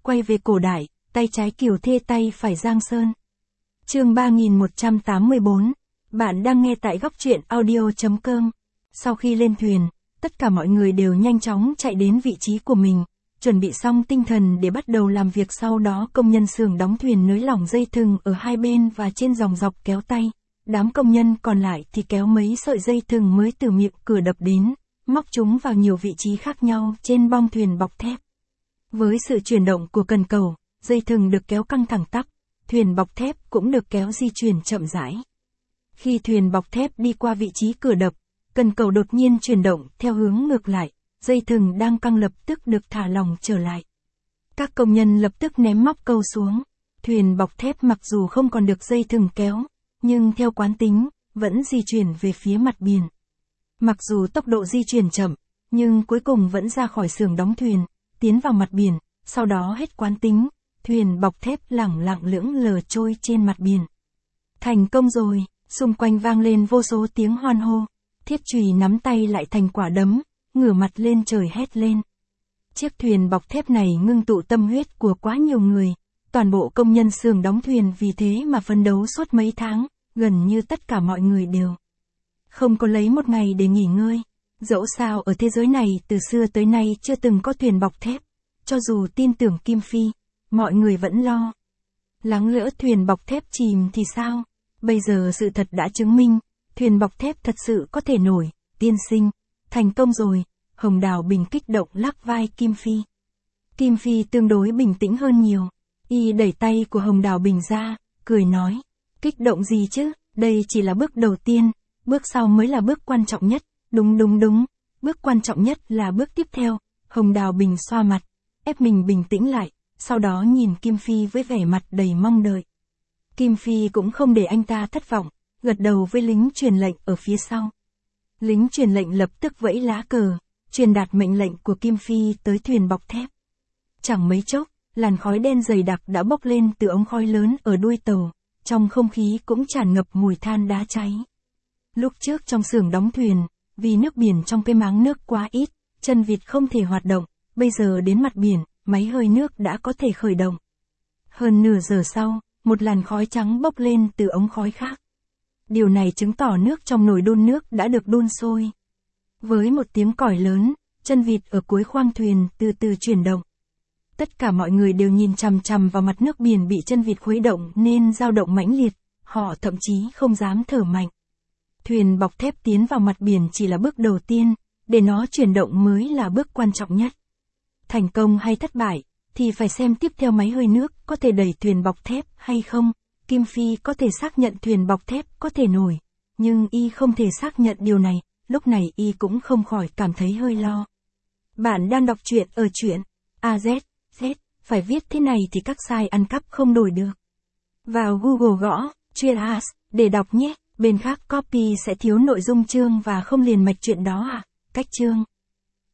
quay về cổ đại, tay trái Kiều Thê tay phải Giang Sơn. Chương 3184. Bạn đang nghe tại góc truyện audio.com. Sau khi lên thuyền, tất cả mọi người đều nhanh chóng chạy đến vị trí của mình, chuẩn bị xong tinh thần để bắt đầu làm việc. Sau đó công nhân xưởng đóng thuyền nới lỏng dây thừng ở hai bên và trên dòng dọc kéo tay. Đám công nhân còn lại thì kéo mấy sợi dây thừng mới từ miệng cửa đập đến, móc chúng vào nhiều vị trí khác nhau trên bong thuyền bọc thép. Với sự chuyển động của cần cầu, dây thừng được kéo căng thẳng tắp, thuyền bọc thép cũng được kéo di chuyển chậm rãi. Khi thuyền bọc thép đi qua vị trí cửa đập, cần cầu đột nhiên chuyển động theo hướng ngược lại, dây thừng đang căng lập tức được thả lỏng trở lại. Các công nhân lập tức ném móc câu xuống, thuyền bọc thép mặc dù không còn được dây thừng kéo, nhưng theo quán tính, vẫn di chuyển về phía mặt biển. Mặc dù tốc độ di chuyển chậm, nhưng cuối cùng vẫn ra khỏi xưởng đóng thuyền, tiến vào mặt biển, sau đó hết quán tính, thuyền bọc thép lẳng lặng lững lờ trôi trên mặt biển. Thành công rồi, xung quanh vang lên vô số tiếng hoan hô, Thiết Trùy nắm tay lại thành quả đấm, ngửa mặt lên trời hét lên. Chiếc thuyền bọc thép này ngưng tụ tâm huyết của quá nhiều người, toàn bộ công nhân xưởng đóng thuyền vì thế mà phấn đấu suốt mấy tháng, gần như tất cả mọi người đều không có lấy một ngày để nghỉ ngơi. Dẫu sao ở thế giới này từ xưa tới nay chưa từng có thuyền bọc thép, cho dù tin tưởng Kim Phi, mọi người vẫn lo. Lắng lỡ thuyền bọc thép chìm thì sao? Bây giờ sự thật đã chứng minh, thuyền bọc thép thật sự có thể nổi, tiên sinh, thành công rồi. Hồng Đào Bình kích động lắc vai Kim Phi. Kim Phi tương đối bình tĩnh hơn nhiều, y đẩy tay của Hồng Đào Bình ra, cười nói, kích động gì chứ, đây chỉ là bước đầu tiên, bước sau mới là bước quan trọng nhất. Đúng, bước quan trọng nhất là bước tiếp theo. Hồng Đào Bình xoa mặt, ép mình bình tĩnh lại, sau đó nhìn Kim Phi với vẻ mặt đầy mong đợi. Kim Phi cũng không để anh ta thất vọng, gật đầu với lính truyền lệnh ở phía sau. Lính truyền lệnh lập tức vẫy lá cờ, truyền đạt mệnh lệnh của Kim Phi tới thuyền bọc thép. Chẳng mấy chốc, làn khói đen dày đặc đã bốc lên từ ống khói lớn ở đuôi tàu, trong không khí cũng tràn ngập mùi than đá cháy. Lúc trước trong xưởng đóng thuyền, vì nước biển trong cái máng nước quá ít, chân vịt không thể hoạt động, bây giờ đến mặt biển, máy hơi nước đã có thể khởi động. Hơn nửa giờ sau, một làn khói trắng bốc lên từ ống khói khác. Điều này chứng tỏ nước trong nồi đun nước đã được đun sôi. Với một tiếng còi lớn, chân vịt ở cuối khoang thuyền từ từ chuyển động. Tất cả mọi người đều nhìn chằm chằm vào mặt nước biển bị chân vịt khuấy động nên dao động mãnh liệt, họ thậm chí không dám thở mạnh. Thuyền bọc thép tiến vào mặt biển chỉ là bước đầu tiên, để nó chuyển động mới là bước quan trọng nhất. Thành công hay thất bại, thì phải xem tiếp theo máy hơi nước có thể đẩy thuyền bọc thép hay không. Kim Phi có thể xác nhận thuyền bọc thép có thể nổi, nhưng y không thể xác nhận điều này, lúc này y cũng không khỏi cảm thấy hơi lo. Bạn đang đọc truyện ở truyện AZ, phải viết thế này thì các site ăn cắp không đổi được. Vào Google gõ, truyện AZ, để đọc nhé, bên khác copy sẽ thiếu nội dung chương và không liền mạch truyện đó à, cách chương.